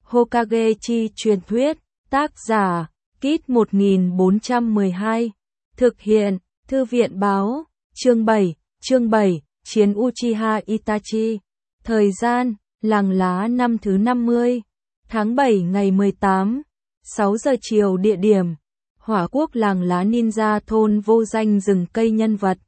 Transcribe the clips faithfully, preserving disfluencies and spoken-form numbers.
Hokage chi truyền thuyết, tác giả, Kit một nghìn bốn trăm mười hai, thực hiện, Thư viện báo, chương bảy, chương bảy, Chiến Uchiha Itachi, thời gian, làng lá năm thứ năm mươi, tháng bảy ngày mười tám, sáu giờ chiều địa điểm, Hỏa quốc làng lá ninja thôn vô danh rừng cây nhân vật.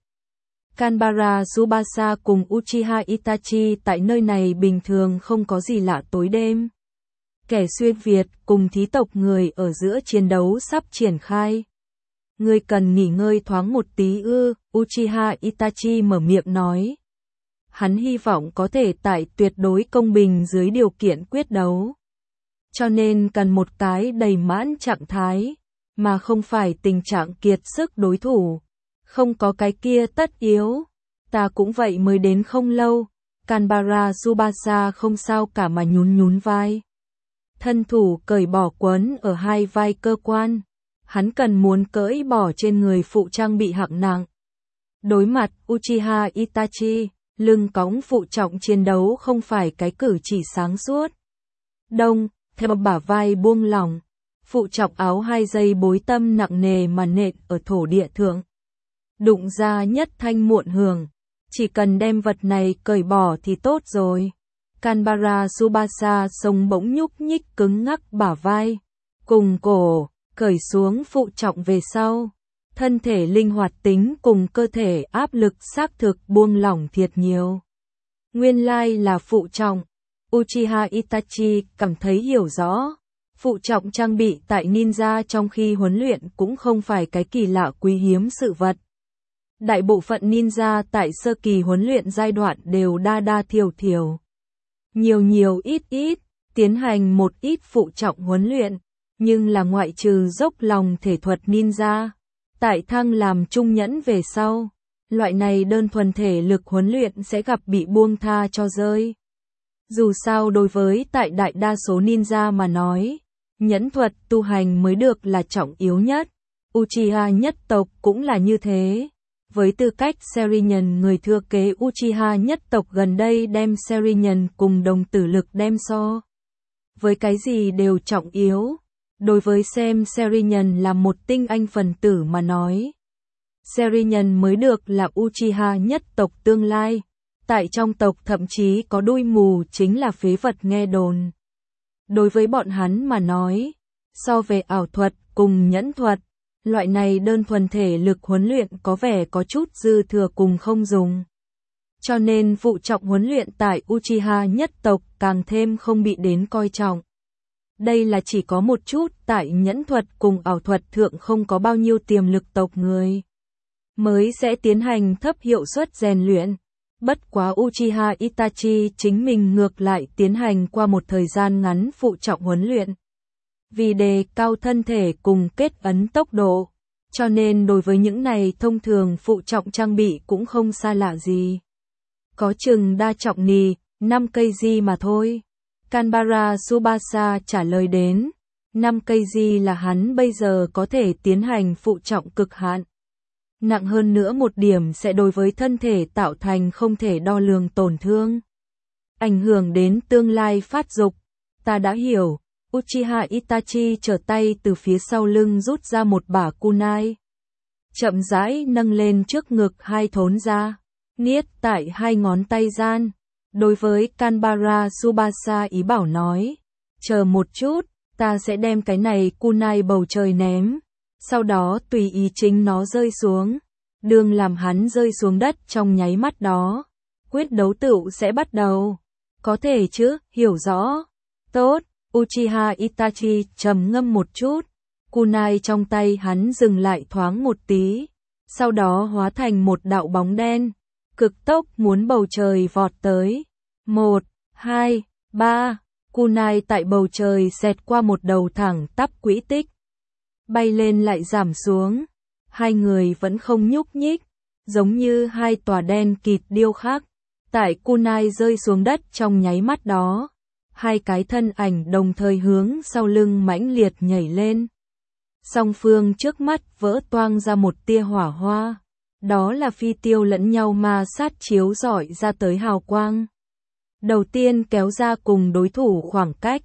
Kanbara Tsubasa cùng Uchiha Itachi tại nơi này bình thường không có gì lạ tối đêm. Kẻ xuyên Việt cùng thí tộc người ở giữa chiến đấu sắp triển khai. Ngươi cần nghỉ ngơi thoáng một tí ư, Uchiha Itachi mở miệng nói. Hắn hy vọng có thể tại tuyệt đối công bình dưới điều kiện quyết đấu. Cho nên cần một cái đầy mãn trạng thái, mà không phải tình trạng kiệt sức đối thủ. Không có cái kia tất yếu. Ta cũng vậy mới đến không lâu. Kanbara Tsubasa không sao cả mà nhún nhún vai. Thân thủ cởi bỏ quấn ở hai vai cơ quan. Hắn cần muốn cởi bỏ trên người phụ trang bị hạng nặng. Đối mặt Uchiha Itachi, lưng cõng phụ trọng chiến đấu không phải cái cử chỉ sáng suốt. Đông, theo bả vai buông lỏng, phụ trọng áo hai dây bối tâm nặng nề mà nện ở thổ địa thượng. Đụng ra nhất thanh muộn hưởng, chỉ cần đem vật này cởi bỏ thì tốt rồi. Kanbara Tsubasa sống bỗng nhúc nhích cứng ngắc bả vai, cùng cổ, cởi xuống phụ trọng về sau. Thân thể linh hoạt tính cùng cơ thể áp lực xác thực buông lỏng thiệt nhiều. Nguyên lai là phụ trọng. Uchiha Itachi cảm thấy hiểu rõ. Phụ trọng trang bị tại ninja trong khi huấn luyện cũng không phải cái kỳ lạ quý hiếm sự vật. Đại bộ phận ninja tại sơ kỳ huấn luyện giai đoạn đều đa đa thiểu thiểu. Nhiều nhiều ít ít, tiến hành một ít phụ trọng huấn luyện, nhưng là ngoại trừ dốc lòng thể thuật ninja. Tại thăng làm trung nhẫn về sau, loại này đơn thuần thể lực huấn luyện sẽ gặp bị buông tha cho rơi. Dù sao đối với tại đại đa số ninja mà nói, nhẫn thuật tu hành mới được là trọng yếu nhất. Uchiha nhất tộc cũng là như thế. Với tư cách Sharingan người thừa kế Uchiha nhất tộc gần đây đem Sharingan cùng đồng tử lực đem so. Với cái gì đều trọng yếu. Đối với xem Sharingan là một tinh anh phần tử mà nói. Sharingan mới được là Uchiha nhất tộc tương lai. Tại trong tộc thậm chí có đuôi mù chính là phế vật nghe đồn. Đối với bọn hắn mà nói, so về ảo thuật cùng nhẫn thuật, loại này đơn thuần thể lực huấn luyện có vẻ có chút dư thừa cùng không dùng. Cho nên phụ trọng huấn luyện tại Uchiha nhất tộc càng thêm không bị đến coi trọng. Đây là chỉ có một chút tại nhẫn thuật cùng ảo thuật thượng không có bao nhiêu tiềm lực tộc người. Mới sẽ tiến hành thấp hiệu suất rèn luyện. Bất quá Uchiha Itachi chính mình ngược lại tiến hành qua một thời gian ngắn phụ trọng huấn luyện. Vì đề cao thân thể cùng kết ấn tốc độ, cho nên đối với những này thông thường phụ trọng trang bị cũng không xa lạ gì. Có chừng đa trọng nì, năm cây di mà thôi. Kanbara Tsubasa trả lời đến, năm cây di là hắn bây giờ có thể tiến hành phụ trọng cực hạn. Nặng hơn nữa một điểm sẽ đối với thân thể tạo thành không thể đo lường tổn thương. Ảnh hưởng đến tương lai phát dục. Ta đã hiểu. Uchiha Itachi trở tay từ phía sau lưng rút ra một bả kunai. Chậm rãi nâng lên trước ngực hai thốn ra. Niết tại hai ngón tay gian. Đối với Kanbara Tsubasa ý bảo nói. Chờ một chút, ta sẽ đem cái này kunai bầu trời ném. Sau đó tùy ý chính nó rơi xuống. Đường làm hắn rơi xuống đất trong nháy mắt đó. Quyết đấu tựu sẽ bắt đầu. Có thể chứ, hiểu rõ. Tốt, Uchiha Itachi trầm ngâm một chút. Kunai trong tay hắn dừng lại thoáng một tí. Sau đó hóa thành một đạo bóng đen. Cực tốc muốn bầu trời vọt tới. Một, hai, ba. Kunai tại bầu trời xẹt qua một đầu thẳng tắp quỹ tích. Bay lên lại giảm xuống. Hai người vẫn không nhúc nhích. Giống như hai tòa đen kịt điêu khắc. Tại kunai rơi xuống đất trong nháy mắt đó. Hai cái thân ảnh đồng thời hướng sau lưng mãnh liệt nhảy lên. Song phương trước mắt vỡ toang ra một tia hỏa hoa. Đó là phi tiêu lẫn nhau ma sát chiếu rọi ra tới hào quang. Đầu tiên kéo ra cùng đối thủ khoảng cách.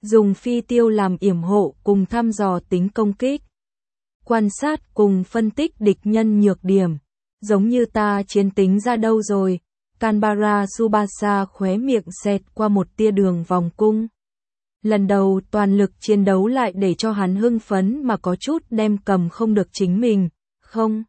dùng phi tiêu làm yểm hộ cùng thăm dò tính công kích. Quan sát cùng phân tích địch nhân nhược điểm. Giống như ta chiến tính ra đâu rồi, Canberra Tsubasa khóe miệng xẹt qua một tia đường vòng cung. Lần đầu toàn lực chiến đấu lại để cho hắn hưng phấn mà có chút đem cầm không được chính mình, không.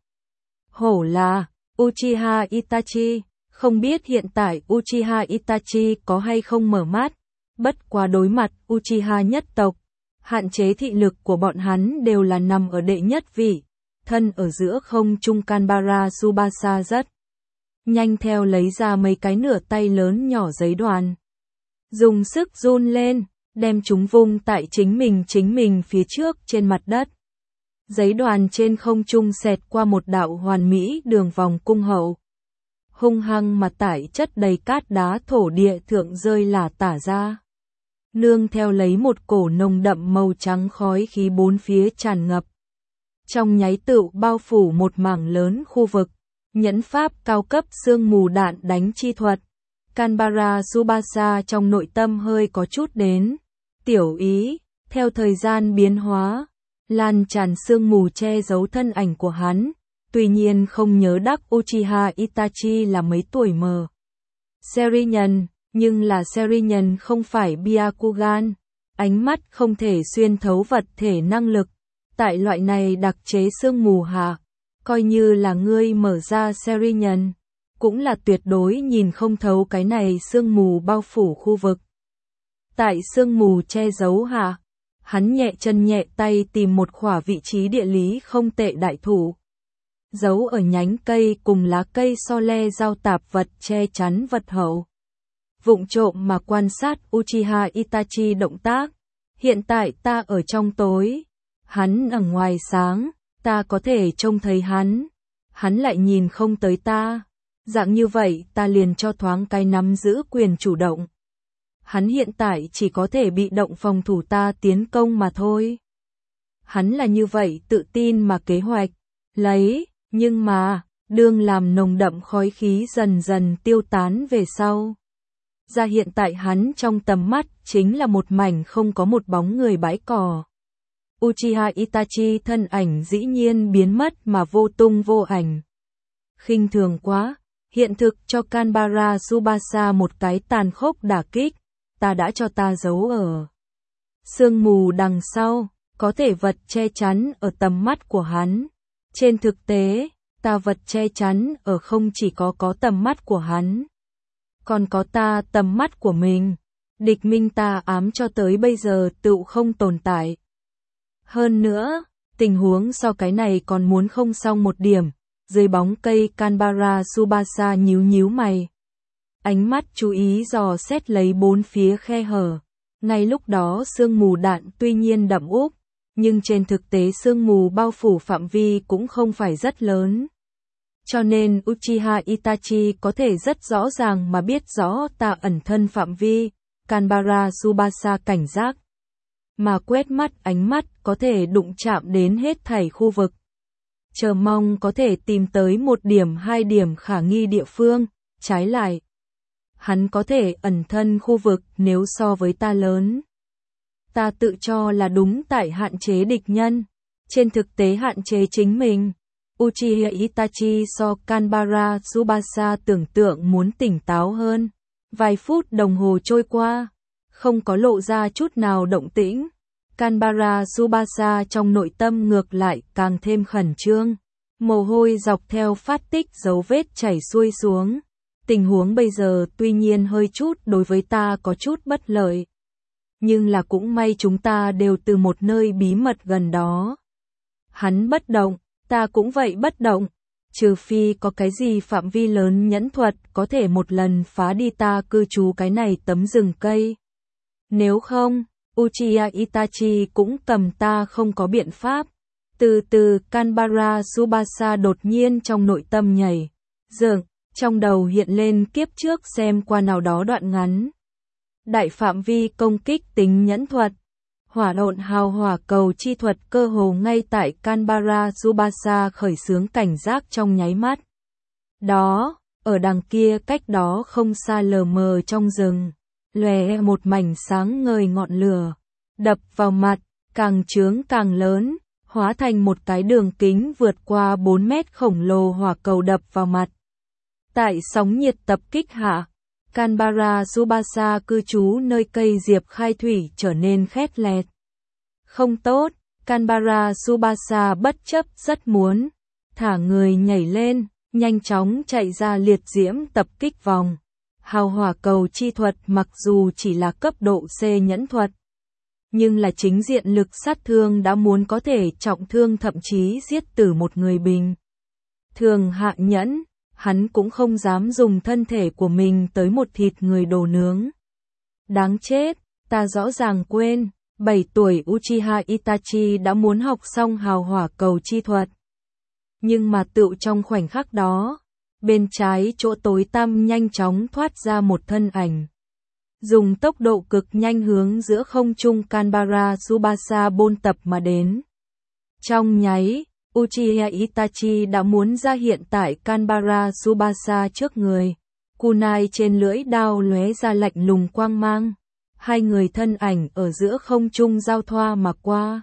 Hổ là, Uchiha Itachi, không biết hiện tại Uchiha Itachi có hay không mở mắt, bất quá đối mặt Uchiha nhất tộc, hạn chế thị lực của bọn hắn đều là nằm ở đệ nhất vị, thân ở giữa không trung Canberra Tsubasa rất nhanh theo lấy ra mấy cái nửa tay lớn nhỏ giấy đoàn. Dùng sức run lên, đem chúng vung tại chính mình chính mình phía trước trên mặt đất. Giấy đoàn trên không trung xẹt qua một đạo hoàn mỹ đường vòng cung hậu. Hung hăng mà tải chất đầy cát đá thổ địa thượng rơi là tả ra. Nương theo lấy một cổ nồng đậm màu trắng khói khí bốn phía tràn ngập. Trong nháy tựu bao phủ một mảng lớn khu vực, nhẫn pháp cao cấp sương mù đạn đánh chi thuật. Canberra Tsubasa trong nội tâm hơi có chút đến. Tiểu ý, theo thời gian biến hóa, lan tràn sương mù che giấu thân ảnh của hắn, tuy nhiên không nhớ đắc Uchiha Itachi là mấy tuổi mờ. Serinhân, nhưng là Serinhân không phải Byakugan, ánh mắt không thể xuyên thấu vật thể năng lực, tại loại này đặc chế sương mù hạ, coi như là ngươi mở ra Serinhân, cũng là tuyệt đối nhìn không thấu cái này sương mù bao phủ khu vực. Tại sương mù che giấu hạ, hắn nhẹ chân nhẹ tay tìm một khỏa vị trí địa lý không tệ đại thụ. Giấu ở nhánh cây cùng lá cây so le giao tạp vật che chắn vật hậu. Vụng trộm mà quan sát Uchiha Itachi động tác. Hiện tại ta ở trong tối, hắn ở ngoài sáng, ta có thể trông thấy hắn. Hắn lại nhìn không tới ta. Dạng như vậy ta liền cho thoáng cái nắm giữ quyền chủ động. Hắn hiện tại chỉ có thể bị động phòng thủ ta tiến công mà thôi. Hắn là như vậy tự tin mà kế hoạch, lấy, nhưng mà, đương làm nồng đậm khói khí dần dần tiêu tán về sau. Ra hiện tại hắn trong tầm mắt chính là một mảnh không có một bóng người bãi cỏ. Uchiha Itachi thân ảnh dĩ nhiên biến mất mà vô tung vô ảnh. Khinh thường quá, hiện thực cho Canberra Tsubasa một cái tàn khốc đả kích. Ta đã cho ta giấu ở sương mù đằng sau, có thể vật che chắn ở tầm mắt của hắn. Trên thực tế, ta vật che chắn ở không chỉ có có tầm mắt của hắn, còn có ta tầm mắt của mình. Địch minh ta ám cho tới bây giờ tựu không tồn tại. Hơn nữa, tình huống so cái này còn muốn không xong một điểm. Dưới bóng cây Canberra Tsubasa nhíu nhíu mày. Ánh mắt chú ý dò xét lấy bốn phía khe hở. Ngay lúc đó sương mù đạn tuy nhiên đậm úp, nhưng trên thực tế sương mù bao phủ phạm vi cũng không phải rất lớn. Cho nên Uchiha Itachi có thể rất rõ ràng mà biết rõ ta ẩn thân phạm vi. Canberra Tsubasa cảnh giác, mà quét mắt ánh mắt có thể đụng chạm đến hết thảy khu vực. Chờ mong có thể tìm tới một điểm hai điểm khả nghi địa phương, trái lại. Hắn có thể ẩn thân khu vực nếu so với ta lớn. Ta tự cho là đúng tại hạn chế địch nhân, trên thực tế hạn chế chính mình. Uchiha Itachi so Canberra Tsubasa tưởng tượng muốn tỉnh táo hơn. Vài phút đồng hồ trôi qua, không có lộ ra chút nào động tĩnh. Canberra Tsubasa trong nội tâm ngược lại càng thêm khẩn trương. Mồ hôi dọc theo phát tích dấu vết chảy xuôi xuống. Tình huống bây giờ tuy nhiên hơi chút đối với ta có chút bất lợi. Nhưng là cũng may chúng ta đều từ một nơi bí mật gần đó. Hắn bất động, ta cũng vậy bất động. Trừ phi có cái gì phạm vi lớn nhẫn thuật có thể một lần phá đi ta cư trú cái này tấm rừng cây. Nếu không, Uchiha Itachi cũng cầm ta không có biện pháp. Từ từ Canberra Tsubasa đột nhiên trong nội tâm nhảy. Dường, trong đầu hiện lên kiếp trước xem qua nào đó đoạn ngắn. Đại phạm vi công kích tính nhẫn thuật. Hỏa độn hào hỏa cầu chi thuật cơ hồ ngay tại Canberra Tsubasa khởi xướng cảnh giác trong nháy mắt. Đó, ở đằng kia cách đó không xa lờ mờ trong rừng, lòe một mảnh sáng ngời ngọn lửa, đập vào mặt, càng trướng càng lớn, hóa thành một cái đường kính vượt qua bốn mét khổng lồ hỏa cầu đập vào mặt. Tại sóng nhiệt tập kích hạ, Canberra Tsubasa cư trú nơi cây diệp khai thủy trở nên khét lẹt. Không tốt, Canberra Tsubasa bất chấp rất muốn, thả người nhảy lên, nhanh chóng chạy ra liệt diễm tập kích vòng. Hào hỏa cầu chi thuật mặc dù chỉ là cấp độ C nhẫn thuật, nhưng là chính diện lực sát thương đã muốn có thể trọng thương thậm chí giết tử một người bình thường hạ nhẫn, hắn cũng không dám dùng thân thể của mình tới một thịt người đồ nướng. Đáng chết, ta rõ ràng quên, bảy tuổi Uchiha Itachi đã muốn học xong hào hỏa cầu chi thuật. Nhưng mà tựu trong khoảnh khắc đó, bên trái chỗ tối tăm nhanh chóng thoát ra một thân ảnh. Dùng tốc độ cực nhanh hướng giữa không trung Canberra Tsubasa bôn tập mà đến. Trong nháy, Uchiha Itachi đã muốn ra hiện tại Canberra Tsubasa trước người. Kunai trên lưỡi đao lóe ra lạnh lùng quang mang. Hai người thân ảnh ở giữa không trung giao thoa mà qua.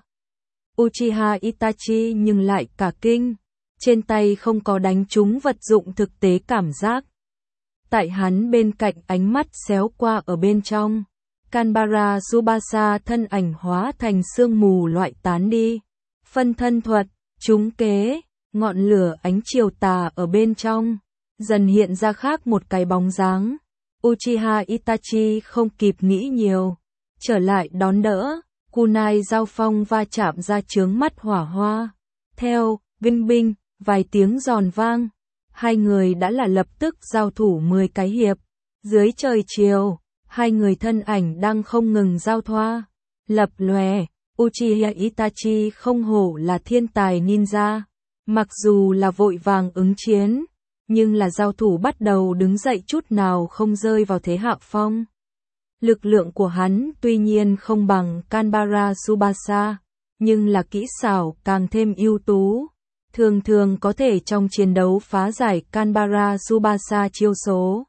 Uchiha Itachi nhưng lại cả kinh. Trên tay không có đánh trúng vật dụng thực tế cảm giác. Tại hắn bên cạnh ánh mắt xéo qua ở bên trong. Canberra Tsubasa thân ảnh hóa thành sương mù loại tán đi. Phân thân thuật, trúng kế, ngọn lửa ánh chiều tà ở bên trong. Dần hiện ra khác một cái bóng dáng. Uchiha Itachi không kịp nghĩ nhiều. Trở lại đón đỡ, kunai giao phong va chạm ra chướng mắt hỏa hoa. Theo, vinh binh, vài tiếng giòn vang. Hai người đã là lập tức giao thủ mười cái hiệp. Dưới trời chiều, hai người thân ảnh đang không ngừng giao thoa. Lập lòe, Uchiha Itachi không hổ là thiên tài ninja. Mặc dù là vội vàng ứng chiến, nhưng là giao thủ bắt đầu đứng dậy chút nào không rơi vào thế hạ phong. Lực lượng của hắn tuy nhiên không bằng Canberra Tsubasa, nhưng là kỹ xảo càng thêm ưu tú. Thường thường có thể trong chiến đấu phá giải Canberra Tsubasa chiêu số.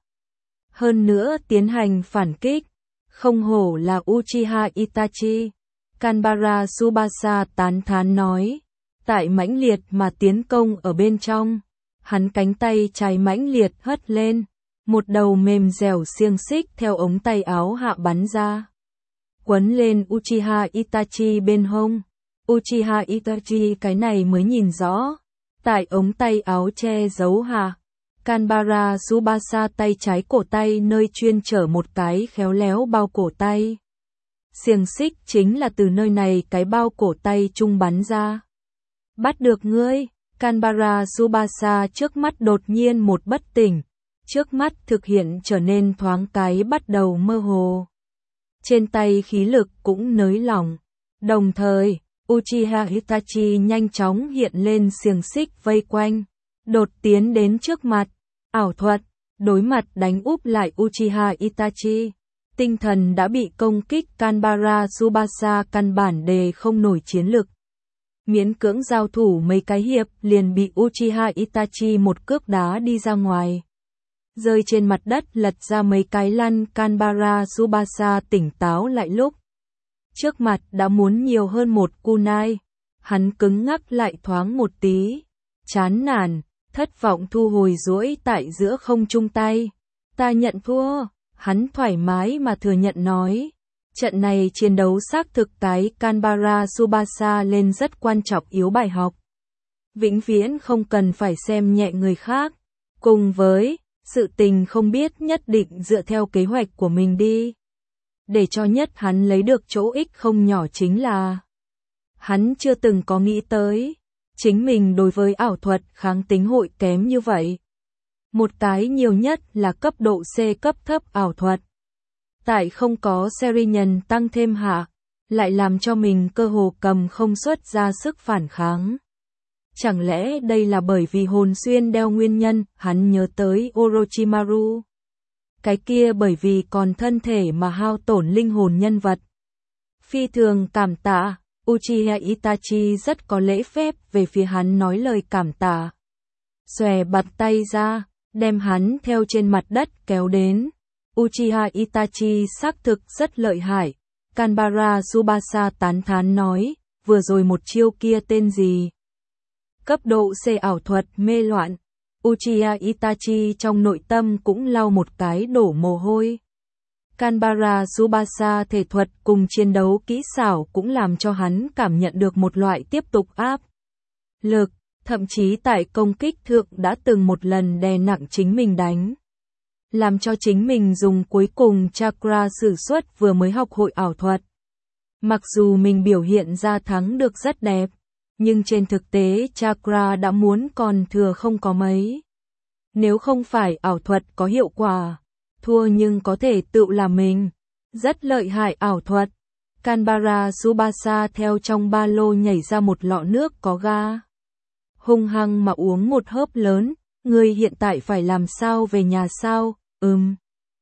Hơn nữa tiến hành phản kích, không hổ là Uchiha Itachi. Canberra Tsubasa tán thán nói, tại mãnh liệt mà tiến công ở bên trong, hắn cánh tay trái mãnh liệt hất lên, một đầu mềm dẻo xiềng xích theo ống tay áo hạ bắn ra. Quấn lên Uchiha Itachi bên hông. Uchiha Itachi cái này mới nhìn rõ. Tại ống tay áo che giấu hạ, Canberra Tsubasa tay trái cổ tay nơi chuyên chở một cái khéo léo bao cổ tay. Xiềng xích chính là từ nơi này cái bao cổ tay trung bắn ra. Bắt được ngươi, Canberra Tsubasa trước mắt đột nhiên một bất tỉnh. Trước mắt thực hiện trở nên thoáng cái bắt đầu mơ hồ. Trên tay khí lực cũng nới lỏng. Đồng thời, Uchiha Itachi nhanh chóng hiện lên xiềng xích vây quanh. Đột tiến đến trước mặt. Ảo thuật, đối mặt đánh úp lại Uchiha Itachi. Tinh thần đã bị công kích Canberra Tsubasa căn bản đề không nổi chiến lực. Miễn cưỡng giao thủ mấy cái hiệp liền bị Uchiha Itachi một cước đá đi ra ngoài. Rơi trên mặt đất lật ra mấy cái lăn. Canberra Tsubasa tỉnh táo lại lúc. Trước mặt đã muốn nhiều hơn một kunai. Hắn cứng ngắc lại thoáng một tí. Chán nản, thất vọng thu hồi duỗi tại giữa không trung tay. Ta nhận thua, hắn thoải mái mà thừa nhận nói. Trận này chiến đấu xác thực cái Canberra Tsubasa lên rất quan trọng yếu bài học. Vĩnh viễn không cần phải xem nhẹ người khác. Cùng với, sự tình không biết nhất định dựa theo kế hoạch của mình đi. Để cho nhất hắn lấy được chỗ ích không nhỏ chính là hắn chưa từng có nghĩ tới chính mình đối với ảo thuật kháng tính hội kém như vậy. Một cái nhiều nhất là cấp độ C cấp thấp ảo thuật. Tại không có series nhân tăng thêm hạ, lại làm cho mình cơ hồ cầm không xuất ra sức phản kháng. Chẳng lẽ đây là bởi vì hồn xuyên đeo nguyên nhân, hắn nhớ tới Orochimaru. Cái kia bởi vì còn thân thể mà hao tổn linh hồn nhân vật. Phi thường cảm tạ, Uchiha Itachi rất có lễ phép về phía hắn nói lời cảm tạ. Xòe bật tay ra, đem hắn theo trên mặt đất kéo đến. Uchiha Itachi xác thực rất lợi hại, Canberra Tsubasa tán thán nói, vừa rồi một chiêu kia tên gì? Cấp độ C ảo thuật mê loạn. Uchiha Itachi trong nội tâm cũng lau một cái đổ mồ hôi. Canberra Tsubasa thể thuật cùng chiến đấu kỹ xảo cũng làm cho hắn cảm nhận được một loại tiếp tục áp lực, thậm chí tại công kích thượng đã từng một lần đè nặng chính mình đánh. Làm cho chính mình dùng cuối cùng chakra sử xuất vừa mới học hội ảo thuật. Mặc dù mình biểu hiện ra thắng được rất đẹp, nhưng trên thực tế chakra đã muốn còn thừa không có mấy. Nếu không phải ảo thuật có hiệu quả, thua nhưng có thể tự làm mình. Rất lợi hại ảo thuật. Canberra Tsubasa theo trong ba lô nhảy ra một lọ nước có ga. Hung hăng mà uống một hớp lớn, người hiện tại phải làm sao về nhà sao? Ừm.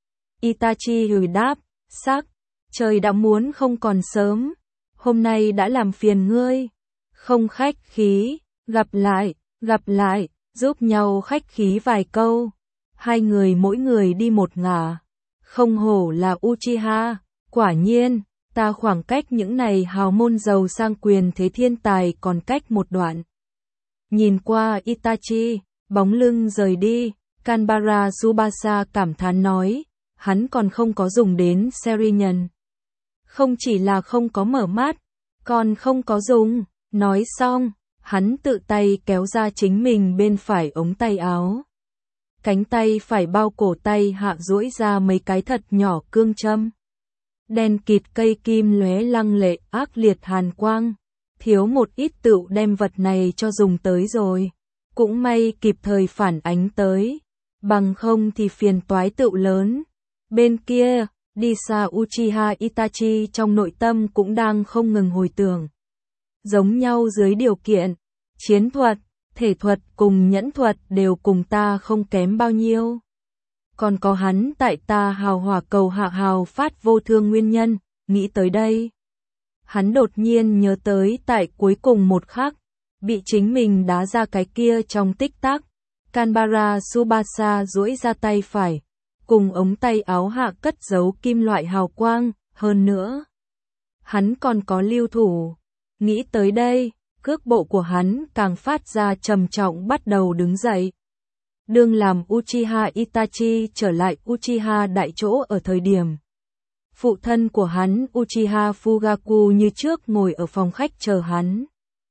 Itachi hừ đáp, sắc, trời đã muốn không còn sớm, hôm nay đã làm phiền ngươi. Không khách khí, gặp lại, gặp lại, giúp nhau khách khí vài câu. Hai người mỗi người đi một ngả. Không hổ là Uchiha, quả nhiên, ta khoảng cách những này hào môn giàu sang quyền thế thiên tài còn cách một đoạn. Nhìn qua Itachi, bóng lưng rời đi, Canberra Tsubasa cảm thán nói, hắn còn không có dùng đến Serinhân. Không chỉ là không có mở mắt, còn không có dùng. Nói xong, hắn tự tay kéo ra chính mình bên phải ống tay áo. Cánh tay phải bao cổ tay hạ duỗi ra mấy cái thật nhỏ cương châm. Đen kịt cây kim lóe lăng lệ ác liệt hàn quang. Thiếu một ít tựu đem vật này cho dùng tới rồi. Cũng may kịp thời phản ánh tới. Bằng không thì phiền toái tựu lớn. Bên kia, đi xa Uchiha Itachi trong nội tâm cũng đang không ngừng hồi tưởng. Giống nhau dưới điều kiện, chiến thuật, thể thuật cùng nhẫn thuật đều cùng ta không kém bao nhiêu. Còn có hắn tại ta hào hỏa cầu hạ hào phát vô thương nguyên nhân, nghĩ tới đây. Hắn đột nhiên nhớ tới tại cuối cùng một khắc, bị chính mình đá ra cái kia trong tích tắc. Canberra Tsubasa duỗi ra tay phải, cùng ống tay áo hạ cất giấu kim loại hào quang, hơn nữa. Hắn còn có lưu thủ. Nghĩ tới đây, cước bộ của hắn càng phát ra trầm trọng bắt đầu đứng dậy. Đương làm Uchiha Itachi trở lại Uchiha đại chỗ ở thời điểm. Phụ thân của hắn Uchiha Fugaku như trước ngồi ở phòng khách chờ hắn.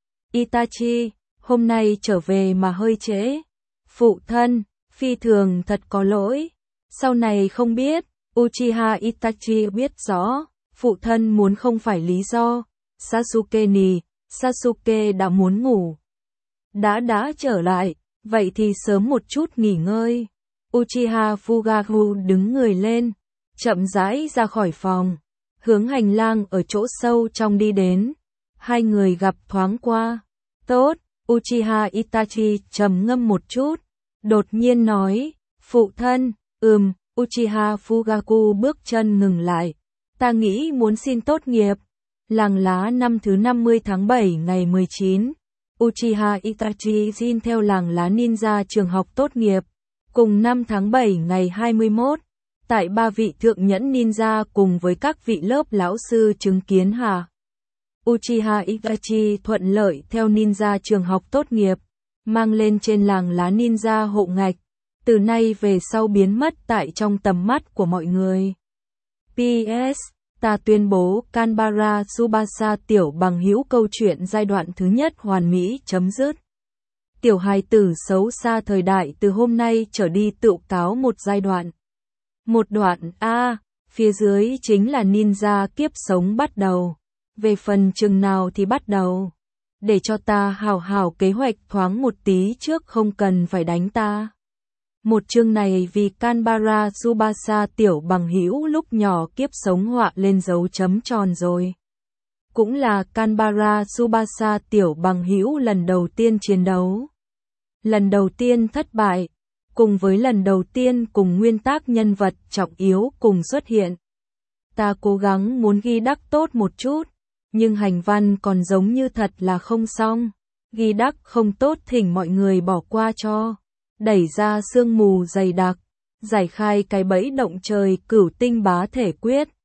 Itachi, hôm nay trở về mà hơi trễ. Phụ thân, phi thường thật có lỗi. Sau này không biết, Uchiha Itachi biết rõ, phụ thân muốn không phải lý do. Sasuke nì, Sasuke đã muốn ngủ. Đã đã trở lại, vậy thì sớm một chút nghỉ ngơi. Uchiha Fugaku đứng người lên, chậm rãi ra khỏi phòng, hướng hành lang ở chỗ sâu trong đi đến. Hai người gặp thoáng qua. Tốt, Uchiha Itachi trầm ngâm một chút, đột nhiên nói, phụ thân, ừm, Uchiha Fugaku bước chân ngừng lại. Ta nghĩ muốn xin tốt nghiệp. Làng lá năm thứ năm mươi tháng bảy ngày mười chín, Uchiha Itachi xin theo làng lá ninja trường học tốt nghiệp. Cùng năm tháng bảy ngày hai mươi mốt, tại ba vị thượng nhẫn ninja cùng với các vị lớp lão sư chứng kiến hạ. Uchiha Itachi thuận lợi theo ninja trường học tốt nghiệp, mang lên trên làng lá ninja hộ ngạch, từ nay về sau biến mất tại trong tầm mắt của mọi người. pê ét Ta tuyên bố Canberra Tsubasa tiểu bằng hữu câu chuyện giai đoạn thứ nhất hoàn mỹ chấm dứt. Tiểu hài tử xấu xa thời đại từ hôm nay trở đi tự cáo một giai đoạn. Một đoạn A, phía dưới chính là ninja kiếp sống bắt đầu. Về phần chừng nào thì bắt đầu. Để cho ta hào hào kế hoạch thoáng một tí trước không cần phải đánh ta. Một chương này vì Canberra Tsubasa tiểu bằng hữu lúc nhỏ kiếp sống họa lên dấu chấm tròn rồi. Cũng là Canberra Tsubasa tiểu bằng hữu lần đầu tiên chiến đấu. Lần đầu tiên thất bại, cùng với lần đầu tiên cùng nguyên tác nhân vật trọng yếu cùng xuất hiện. Ta cố gắng muốn ghi đắc tốt một chút, nhưng hành văn còn giống như thật là không xong. Ghi đắc không tốt thỉnh mọi người bỏ qua cho. Đẩy ra sương mù dày đặc, giải khai cái bẫy động trời cửu tinh bá thể quyết.